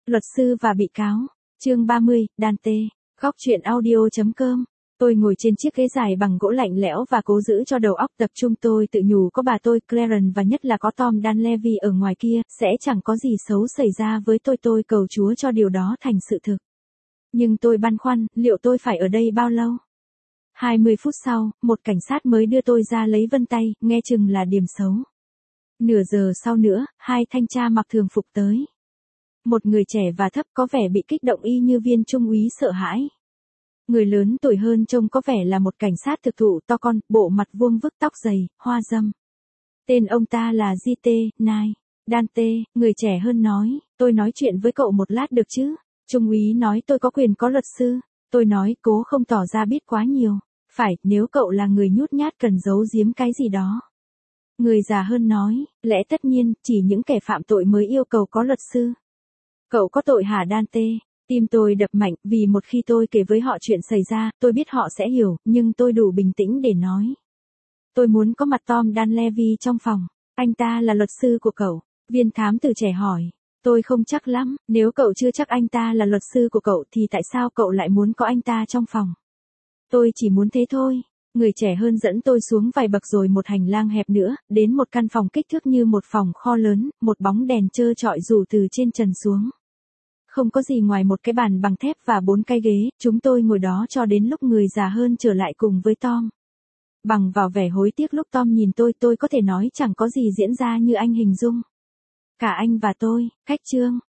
Luật sư và bị cáo. Chương 30, Dante. Góc truyện audio.com. Tôi ngồi trên chiếc ghế dài bằng gỗ lạnh lẽo và cố giữ cho đầu óc tập trung, tôi tự nhủ có bà tôi, Clarence và nhất là có Tom Dunleavy ở ngoài kia, sẽ chẳng có gì xấu xảy ra với tôi cầu Chúa cho điều đó thành sự thực. Nhưng tôi băn khoăn, liệu tôi phải ở đây bao lâu? 20 phút sau, một cảnh sát mới đưa tôi ra lấy vân tay, nghe chừng là điểm xấu. Nửa giờ sau nữa, hai thanh tra mặc thường phục tới. Một người trẻ và thấp có vẻ bị kích động y như viên trung úy sợ hãi. Người lớn tuổi hơn trông có vẻ là một cảnh sát thực thụ to con, bộ mặt vuông vức, tóc dày, hoa râm. Tên ông ta là J.T. Knight. Dante, người trẻ hơn nói, tôi nói chuyện với cậu một lát được chứ? Trung úy nói tôi có quyền có luật sư. Tôi nói cố không tỏ ra biết quá nhiều. Phải, nếu cậu là người nhút nhát cần giấu giếm cái gì đó. Người già hơn nói, lẽ tất nhiên, chỉ những kẻ phạm tội mới yêu cầu có luật sư. Cậu có tội hả Dante? Tim tôi đập mạnh, vì một khi tôi kể với họ chuyện xảy ra, tôi biết họ sẽ hiểu, nhưng tôi đủ bình tĩnh để nói. Tôi muốn có mặt Tom Dunleavy trong phòng. Anh ta là luật sư của cậu. Viên thám tử trẻ hỏi. Tôi không chắc lắm, nếu cậu chưa chắc anh ta là luật sư của cậu thì tại sao cậu lại muốn có anh ta trong phòng? Tôi chỉ muốn thế thôi. Người trẻ hơn dẫn tôi xuống vài bậc rồi một hành lang hẹp nữa, đến một căn phòng kích thước như một phòng kho lớn, một bóng đèn trơ trọi rủ từ trên trần xuống. Không có gì ngoài một cái bàn bằng thép và 4 cái ghế, chúng tôi ngồi đó cho đến lúc người già hơn trở lại cùng với Tom. Bằng vào vẻ hối tiếc lúc Tom nhìn tôi có thể nói chẳng có gì diễn ra như anh hình dung. Cả anh và tôi, cách chương.